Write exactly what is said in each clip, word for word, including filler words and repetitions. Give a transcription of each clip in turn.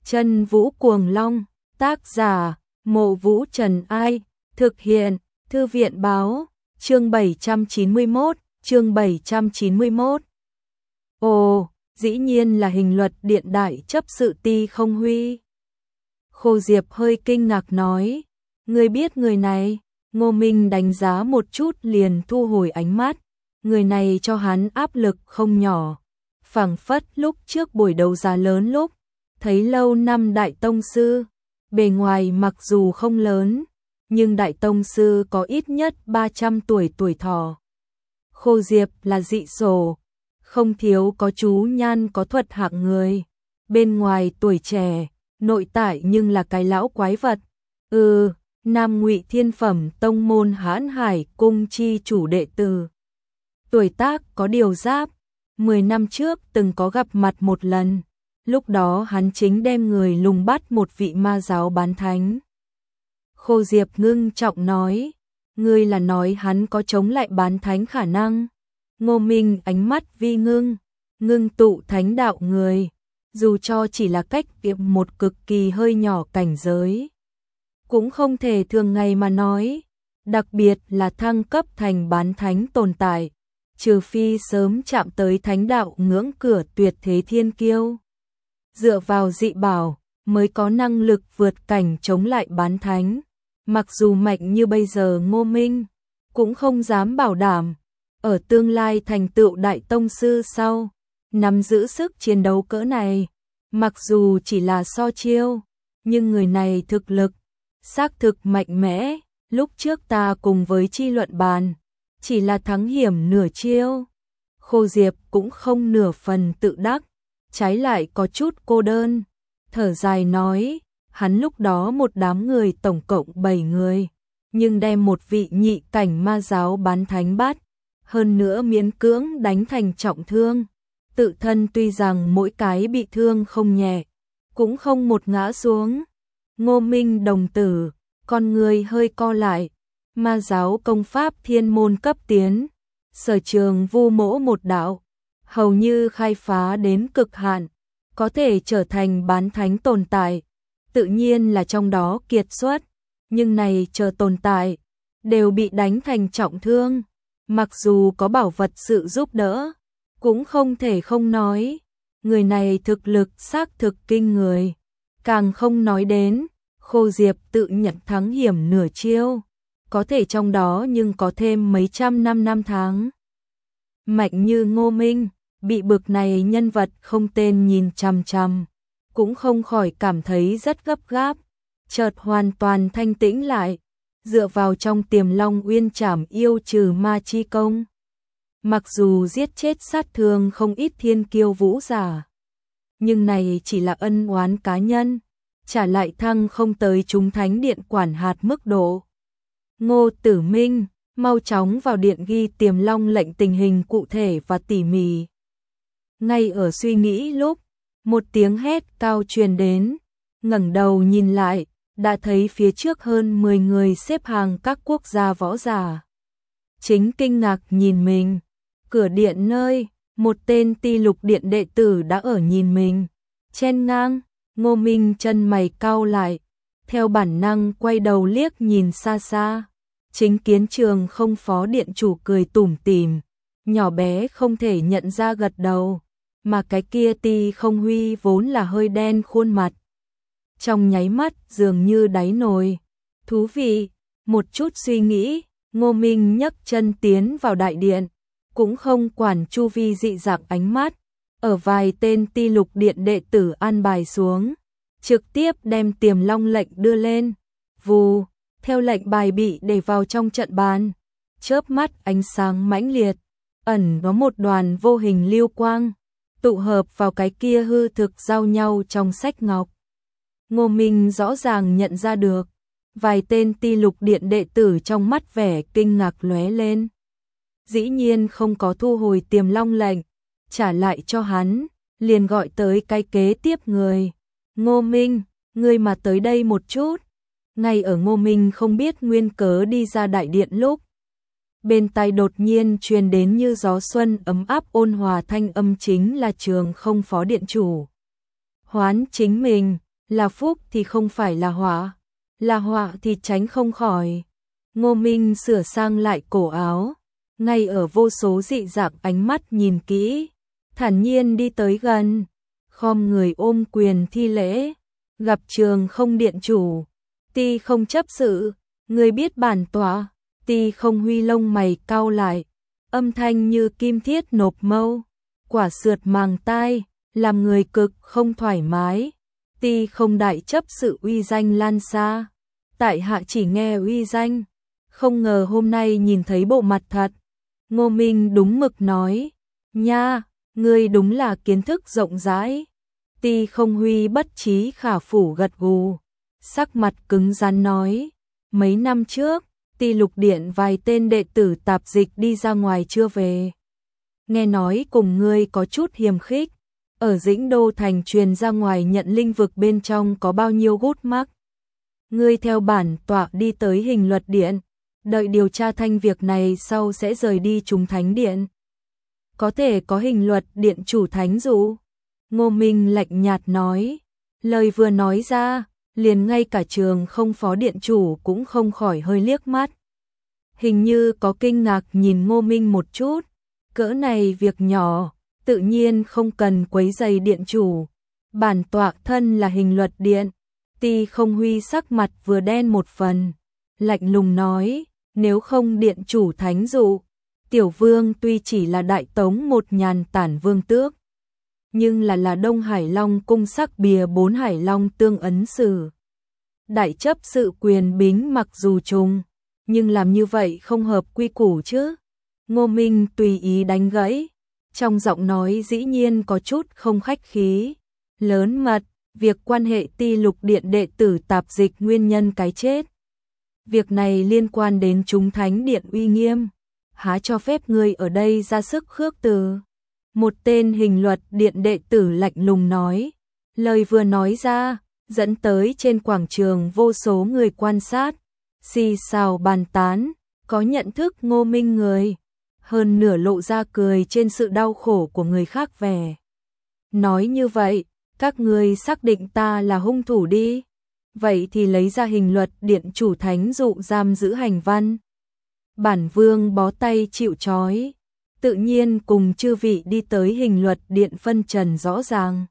Chân Vũ Cuồng Long, tác giả, Mộ Vũ Trần Ai, thực hiện, Thư viện Báo, chương bảy trăm chín mươi mốt, chương bảy trăm chín mươi mốt. Ồ, dĩ nhiên là hình luật điện đại chấp sự Ti Không Huy. Khô Diệp hơi kinh ngạc nói, ngươi biết người này? Ngô Minh đánh giá một chút liền thu hồi ánh mắt, người này cho hắn áp lực không nhỏ. Phảng phất lúc trước buổi đấu giá lớn lúc, thấy lâu năm đại tông sư, bề ngoài mặc dù không lớn, nhưng đại tông sư có ít nhất ba trăm tuổi tuổi thọ. Khô Diệp là dị sổ, không thiếu có chú nhan có thuật hạng người, bên ngoài tuổi trẻ, nội tại nhưng là cái lão quái vật. Ừ, Nam Ngụy Thiên Phẩm tông môn Hãn Hải cung chi chủ đệ tử. Tuổi tác có điều giáp, mười năm trước từng có gặp mặt một lần, lúc đó hắn chính đem người lùng bắt một vị ma giáo bán thánh. Khô Diệp ngưng trọng nói, ngươi là nói hắn có chống lại bán thánh khả năng? Ngô Minh ánh mắt vi ngưng, ngưng tụ thánh đạo người, dù cho chỉ là cách tiệm một cực kỳ hơi nhỏ cảnh giới, cũng không thể thường ngày mà nói, đặc biệt là thăng cấp thành bán thánh tồn tại, trừ phi sớm chạm tới thánh đạo ngưỡng cửa tuyệt thế thiên kiêu. Dựa vào dị bảo mới có năng lực vượt cảnh chống lại bán thánh, mặc dù mạnh như bây giờ Ngô Minh, cũng không dám bảo đảm, ở tương lai thành tựu đại tông sư sau, nắm giữ sức chiến đấu cỡ này, mặc dù chỉ là so chiêu, nhưng người này thực lực, xác thực mạnh mẽ, lúc trước ta cùng với chi luận bàn, chỉ là thắng hiểm nửa chiêu. Khô Diệp cũng không nửa phần tự đắc, trái lại có chút cô đơn, thở dài nói, hắn lúc đó một đám người tổng cộng bảy người, nhưng đem một vị nhị cảnh ma giáo bán thánh bắt, hơn nữa miễn cưỡng đánh thành trọng thương, tự thân tuy rằng mỗi cái bị thương không nhẹ, cũng không một ngã xuống. Ngô Minh đồng tử, con người hơi co lại, ma giáo công pháp thiên môn cấp tiến, sở trường vu mỗ một đạo, hầu như khai phá đến cực hạn, có thể trở thành bán thánh tồn tại, tự nhiên là trong đó kiệt xuất, nhưng này chờ tồn tại, đều bị đánh thành trọng thương, mặc dù có bảo vật sự giúp đỡ, cũng không thể không nói, người này thực lực xác thực kinh người, càng không nói đến, Khô Diệp tự nhận thắng hiểm nửa chiêu, có thể trong đó nhưng có thêm mấy trăm năm năm tháng. Mạnh như Ngô Minh, bị bực này nhân vật không tên nhìn chằm chằm, cũng không khỏi cảm thấy rất gấp gáp, chợt hoàn toàn thanh tĩnh lại, dựa vào trong Tiềm Long Uyên Trảm yêu trừ ma chi công. Mặc dù giết chết sát thương không ít thiên kiêu vũ giả, nhưng này chỉ là ân oán cá nhân, trả lại thăng không tới chúng thánh điện quản hạt mức độ. Ngô Tử Minh, mau chóng vào điện ghi Tiềm Long lệnh tình hình cụ thể và tỉ mỉ. Ngay ở suy nghĩ lúc, một tiếng hét cao truyền đến, ngẩng đầu nhìn lại, đã thấy phía trước hơn mười người xếp hàng các quốc gia võ giả. Chính kinh ngạc nhìn mình, cửa điện nơi, một tên Ti Lục điện đệ tử đã ở nhìn mình, chen ngang. Ngô Minh chân mày cau lại, theo bản năng quay đầu liếc nhìn xa xa, chính kiến trường không phó điện chủ cười tủm tỉm, nhỏ bé không thể nhận ra gật đầu, mà cái kia Ti Không Huy vốn là hơi đen khuôn mặt. Trong nháy mắt dường như đáy nồi, thú vị, một chút suy nghĩ, Ngô Minh nhấc chân tiến vào đại điện, cũng không quản chu vi dị dạng ánh mắt. Ở vài tên Ti Lục điện đệ tử an bài xuống, trực tiếp đem Tiềm Long lệnh đưa lên, vù, theo lệnh bài bị để vào trong trận bàn, chớp mắt ánh sáng mãnh liệt, ẩn có một đoàn vô hình lưu quang, tụ hợp vào cái kia hư thực giao nhau trong sách ngọc. Ngô Minh rõ ràng nhận ra được, vài tên Ti Lục điện đệ tử trong mắt vẻ kinh ngạc lóe lên. Dĩ nhiên không có thu hồi Tiềm Long lệnh, trả lại cho hắn, liền gọi tới cái kế tiếp người. Ngô Minh, ngươi mà tới đây một chút. Ngay ở Ngô Minh không biết nguyên cớ đi ra đại điện lúc, bên tai đột nhiên truyền đến như gió xuân ấm áp ôn hòa thanh âm, chính là Trường Không phó điện chủ. Hoán chính mình, là phúc thì không phải là họa, là họa thì tránh không khỏi. Ngô Minh sửa sang lại cổ áo, ngay ở vô số dị dạng ánh mắt nhìn kỹ, thản nhiên đi tới gần, khom người ôm quyền thi lễ, gặp Trường Không điện chủ, Ti Không chấp sự, người biết bản tọa. Ti Không huy lông mày cau lại, âm thanh như kim thiết nộp mâu, quả sượt màng tai, làm người cực không thoải mái. Ti Không đại chấp sự uy danh lan xa, tại hạ chỉ nghe uy danh, không ngờ hôm nay nhìn thấy bộ mặt thật. Ngô Minh đúng mực nói, nha, ngươi đúng là kiến thức rộng rãi. Ti Không huy bất trí khả phủ gật gù, sắc mặt cứng rắn nói, mấy năm trước, Ti Lục Điện vài tên đệ tử tạp dịch đi ra ngoài chưa về. Nghe nói cùng ngươi có chút hiềm khích, ở Dĩnh Đô thành truyền ra ngoài nhận linh vực bên trong có bao nhiêu gút mắc. Ngươi theo bản tọa đi tới Hình Luật Điện, đợi điều tra thanh việc này sau sẽ rời đi Trùng Thánh Điện. Có thể có Hình Luật Điện chủ thánh dụ. Ngô Minh lạnh nhạt nói, lời vừa nói ra, liền ngay cả Trường Không phó điện chủ cũng không khỏi hơi liếc mắt. Hình như có kinh ngạc nhìn Ngô Minh một chút, cỡ này việc nhỏ, tự nhiên không cần quấy rầy điện chủ. Bản tọa thân là Hình Luật Điện. Ti Không huy sắc mặt vừa đen một phần, lạnh lùng nói, nếu không điện chủ thánh dụ, tiểu vương tuy chỉ là đại tống một nhàn tản vương tước, nhưng là là Đông Hải Long cung sắc bìa bốn Hải Long tương ấn sử. Đại chấp sự quyền bính mặc dù trùng, nhưng làm như vậy không hợp quy củ chứ. Ngô Minh tùy ý đánh gãy, trong giọng nói dĩ nhiên có chút không khách khí, lớn mật, việc quan hệ Ti Lục Điện đệ tử tạp dịch nguyên nhân cái chết. Việc này liên quan đến chúng Thánh Điện uy nghiêm, há cho phép ngươi ở đây ra sức khước từ. Một tên Hình Luật Điện đệ tử lạnh lùng nói, lời vừa nói ra, dẫn tới trên quảng trường vô số người quan sát, xì xào bàn tán, có nhận thức Ngô Minh người, hơn nửa lộ ra cười trên sự đau khổ của người khác vẻ. Nói như vậy, các ngươi xác định ta là hung thủ đi, vậy thì lấy ra Hình Luật Điện chủ thánh dụ giam giữ hành văn. Bản vương bó tay chịu trói, tự nhiên cùng chư vị đi tới Hình Luật Điện phân trần rõ ràng.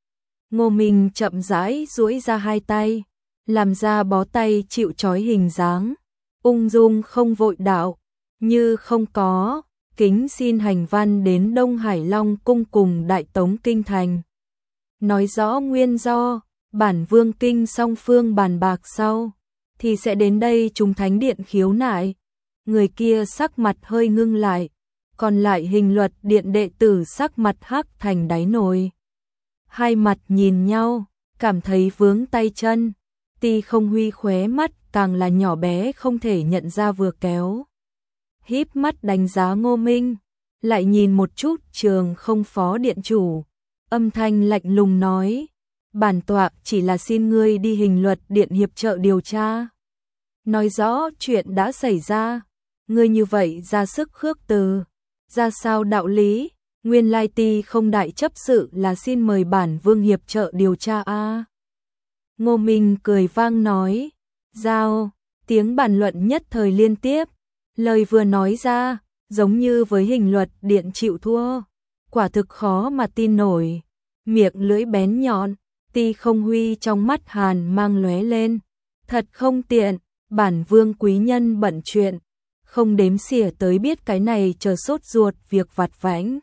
Ngô Minh chậm rãi duỗi ra hai tay, làm ra bó tay chịu trói hình dáng, ung dung không vội đạo, như không có, kính xin hành văn đến Đông Hải Long cung cùng Đại Tống kinh thành. Nói rõ nguyên do, bản vương kinh song phương bàn bạc sau, thì sẽ đến đây Trùng Thánh Điện khiếu nại. Người kia sắc mặt hơi ngưng lại, còn lại Hình Luật Điện đệ tử sắc mặt hắc thành đáy nồi. Hai mặt nhìn nhau, cảm thấy vướng tay chân, Ti Không huy khóe mắt càng là nhỏ bé không thể nhận ra vừa kéo. Híp mắt đánh giá Ngô Minh, lại nhìn một chút Trường Không phó điện chủ, âm thanh lạnh lùng nói, bản tọa chỉ là xin ngươi đi Hình Luật Điện hiệp trợ điều tra. Nói rõ chuyện đã xảy ra, ngươi như vậy ra sức khước từ, ra sao đạo lý, nguyên lai Ti Không đại chấp sự là xin mời bản vương hiệp trợ điều tra a. À. Ngô Minh cười vang nói, giao, tiếng bàn luận nhất thời liên tiếp, lời vừa nói ra, giống như với Hình Luật Điện chịu thua, quả thực khó mà tin nổi, miệng lưỡi bén nhọn, Ti Không huy trong mắt hàn mang lóe lên, thật không tiện, bản vương quý nhân bận chuyện, không đếm xỉa tới biết cái này chờ sốt ruột việc vặt vãnh.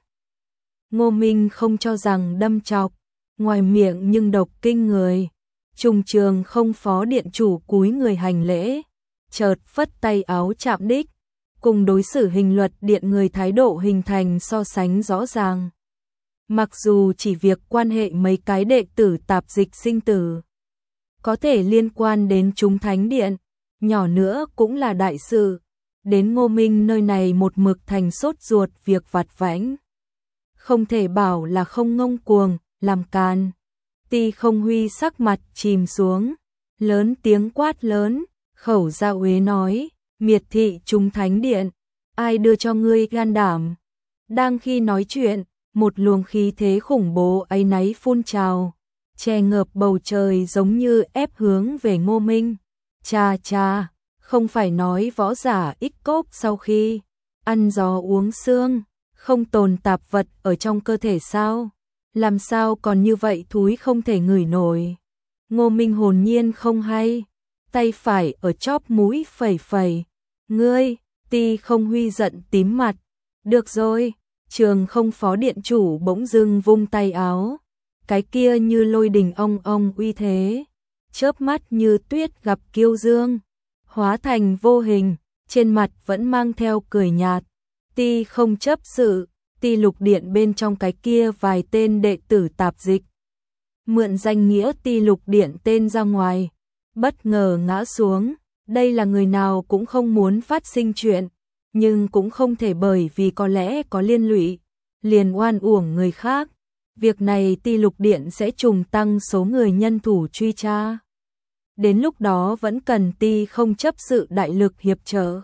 Ngô Minh không cho rằng đâm chọc, ngoài miệng nhưng độc kinh người. Trùng Trường Không phó điện chủ cúi người hành lễ, chợt phất tay áo chạm đích, cùng đối xử Hình Luật Điện người thái độ hình thành so sánh rõ ràng. Mặc dù chỉ việc quan hệ mấy cái đệ tử tạp dịch sinh tử, có thể liên quan đến chúng Thánh Điện, nhỏ nữa cũng là đại sự, đến Ngô Minh nơi này một mực thành sốt ruột việc vặt vãnh. Không thể bảo là không ngông cuồng, làm can. Ti Không huy sắc mặt chìm xuống, lớn tiếng quát lớn, khẩu ra uế nói, miệt thị chúng Thánh Điện, ai đưa cho ngươi gan đảm. Đang khi nói chuyện, một luồng khí thế khủng bố áy náy phun trào, che ngợp bầu trời giống như ép hướng về Ngô Minh. Cha cha, không phải nói võ giả ít cốp sau khi ăn gió uống sương, không tồn tạp vật ở trong cơ thể sao? Làm sao còn như vậy thúi không thể ngửi nổi. Ngô Minh hồn nhiên không hay, tay phải ở chóp mũi phẩy phẩy. Ngươi, Ti Không Huy giận tím mặt. Được rồi, Trường Không phó điện chủ bỗng dưng vung tay áo. Cái kia như lôi đình ong ong uy thế, chớp mắt như tuyết gặp kiêu dương, hóa thành vô hình, trên mặt vẫn mang theo cười nhạt. Ti không chấp sự, Ti Lục Điện bên trong cái kia vài tên đệ tử tạp dịch. Mượn danh nghĩa Ti Lục Điện tên ra ngoài, bất ngờ ngã xuống. Đây là người nào cũng không muốn phát sinh chuyện, nhưng cũng không thể bởi vì có lẽ có liên lụy, liền oan uổng người khác. Việc này Ti Lục Điện sẽ trùng tăng số người nhân thủ truy tra. Đến lúc đó vẫn cần Ti không chấp sự đại lực hiệp trợ.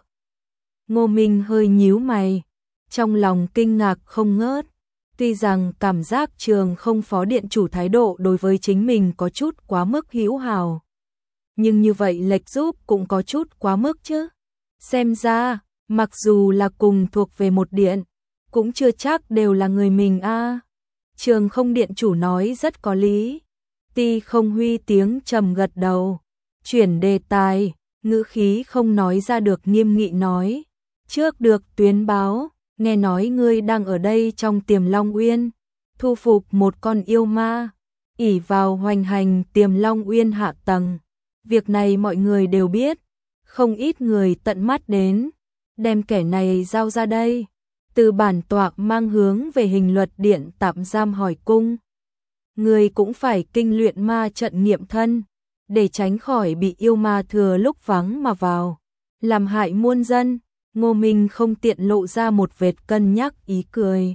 Ngô Minh hơi nhíu mày, trong lòng kinh ngạc không ngớt. Tuy rằng cảm giác Trường Không phó điện chủ thái độ đối với chính mình có chút quá mức hữu hảo, nhưng như vậy lệch giúp cũng có chút quá mức chứ. Xem ra, mặc dù là cùng thuộc về một điện, cũng chưa chắc đều là người mình a. À. Trường Không điện chủ nói rất có lý. Ti Không Huy tiếng trầm gật đầu, chuyển đề tài, ngữ khí không nói ra được nghiêm nghị nói. Trước được tuyến báo, nghe nói ngươi đang ở đây trong Tiềm Long Uyên, thu phục một con yêu ma, ỷ vào hoành hành Tiềm Long Uyên hạ tầng. Việc này mọi người đều biết, không ít người tận mắt đến, đem kẻ này giao ra đây. Từ bản tọa mang hướng về Hình Luật Điện tạm giam hỏi cung. Người cũng phải kinh luyện ma trận nghiệm thân, để tránh khỏi bị yêu ma thừa lúc vắng mà vào, làm hại muôn dân. Ngô Minh không tiện lộ ra một vệt cân nhắc ý cười.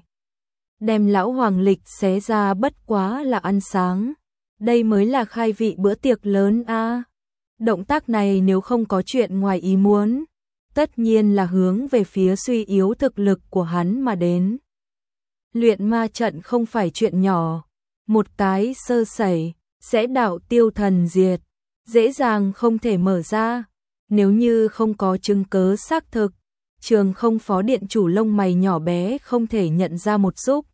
Đem lão hoàng lịch xé ra bất quá là ăn sáng. Đây mới là khai vị bữa tiệc lớn a. À. Động tác này nếu không có chuyện ngoài ý muốn, tất nhiên là hướng về phía suy yếu thực lực của hắn mà đến. Luyện ma trận không phải chuyện nhỏ, một cái sơ sẩy sẽ đạo tiêu thần diệt, dễ dàng không thể mở ra. Nếu như không có chứng cứ xác thực, Trường Không phó điện chủ lông mày nhỏ bé không thể nhận ra một xúc.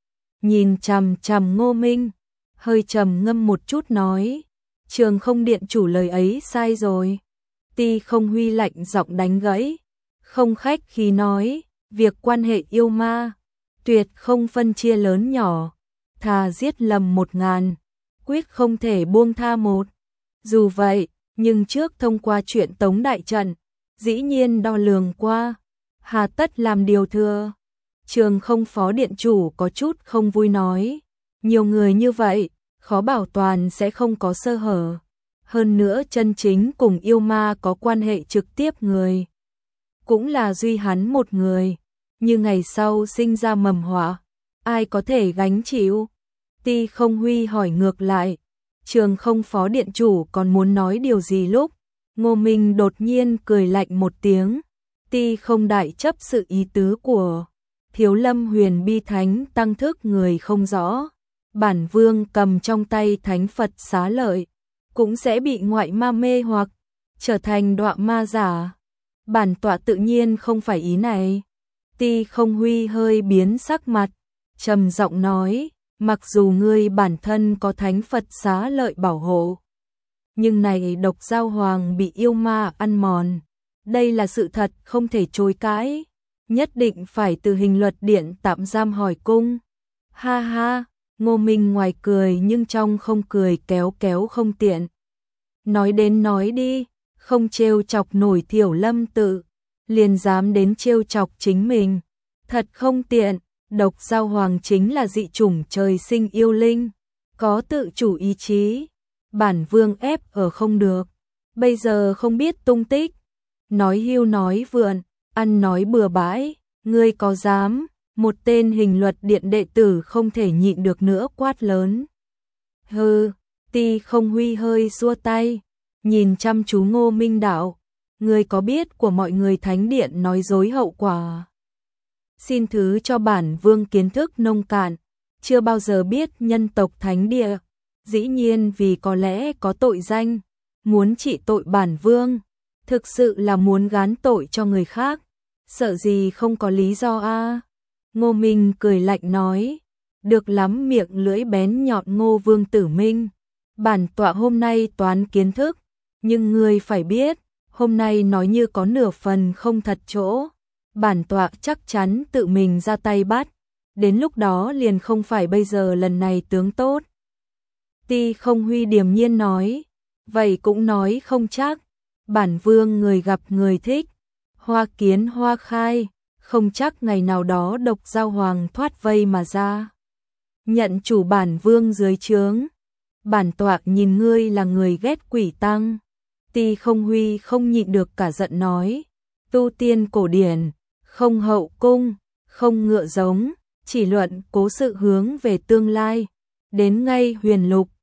Nhìn chằm chằm Ngô Minh, hơi trầm ngâm một chút nói, Trường Không điện chủ lời ấy sai rồi. Ti Không Huy lạnh giọng đánh gãy, không khách khí nói, việc quan hệ yêu ma, tuyệt không phân chia lớn nhỏ, thà giết lầm một ngàn, quyết không thể buông tha một. Dù vậy, nhưng trước thông qua chuyện tống đại trận, dĩ nhiên đo lường qua, hà tất làm điều thừa. Trường Không phó điện chủ có chút không vui nói, nhiều người như vậy, khó bảo toàn sẽ không có sơ hở. Hơn nữa chân chính cùng yêu ma có quan hệ trực tiếp người, cũng là duy hắn một người, như ngày sau sinh ra mầm họa, ai có thể gánh chịu? Ti Không Huy hỏi ngược lại. Trường Không phó điện chủ còn muốn nói điều gì lúc, Ngô Minh đột nhiên cười lạnh một tiếng. Ti Không đại chấp sự ý tứ của Thiếu Lâm Huyền Bi Thánh tăng thức người không rõ. Bản vương cầm trong tay thánh Phật xá lợi, cũng sẽ bị ngoại ma mê hoặc trở thành đọa ma giả. Bản tọa tự nhiên không phải ý này. Ti Không Huy hơi biến sắc mặt, trầm giọng nói, mặc dù ngươi bản thân có thánh Phật xá lợi bảo hộ, nhưng này độc giao hoàng bị yêu ma ăn mòn. Đây là sự thật không thể chối cãi, nhất định phải từ Hình Luật Điện tạm giam hỏi cung. Ha ha, Ngô Minh ngoài cười nhưng trong không cười kéo kéo không tiện. Nói đến nói đi, không trêu chọc nổi Thiểu Lâm tự, liền dám đến trêu chọc chính mình. Thật không tiện, độc giao hoàng chính là dị chủng trời sinh yêu linh, có tự chủ ý chí. Bản vương ép ở không được, bây giờ không biết tung tích. Nói hưu nói vượn, ăn nói bừa bãi, ngươi có dám? Một tên Hình Luật Điện đệ tử không thể nhịn được nữa quát lớn. Hừ, Ti Không Huy hơi xua tay, nhìn chăm chú Ngô Minh đạo, ngươi có biết của mọi người thánh điện nói dối hậu quả? Xin thứ cho bản vương kiến thức nông cạn, chưa bao giờ biết nhân tộc thánh địa dĩ nhiên vì có lẽ có tội danh, muốn trị tội bản vương, thực sự là muốn gán tội cho người khác, sợ gì không có lý do a. Ngô Minh cười lạnh nói, được lắm, miệng lưỡi bén nhọn Ngô Vương Tử Minh, bản tọa hôm nay toán kiến thức, nhưng ngươi phải biết, hôm nay nói như có nửa phần không thật chỗ, bản tọa chắc chắn tự mình ra tay bắt, đến lúc đó liền không phải bây giờ lần này tướng tốt. Ti Không Huy điềm nhiên nói, vậy cũng nói không chắc, bản vương người gặp người thích, hoa kiến hoa khai, không chắc ngày nào đó Độc Giao Hoàng thoát vây mà ra. Nhận chủ bản vương dưới trướng, bản tọa nhìn ngươi là người ghét quỷ tăng. Ti Không Huy không nhịn được cả giận nói, tu tiên cổ điển, không hậu cung, không ngựa giống, chỉ luận cố sự hướng về tương lai, đến ngay huyền lục,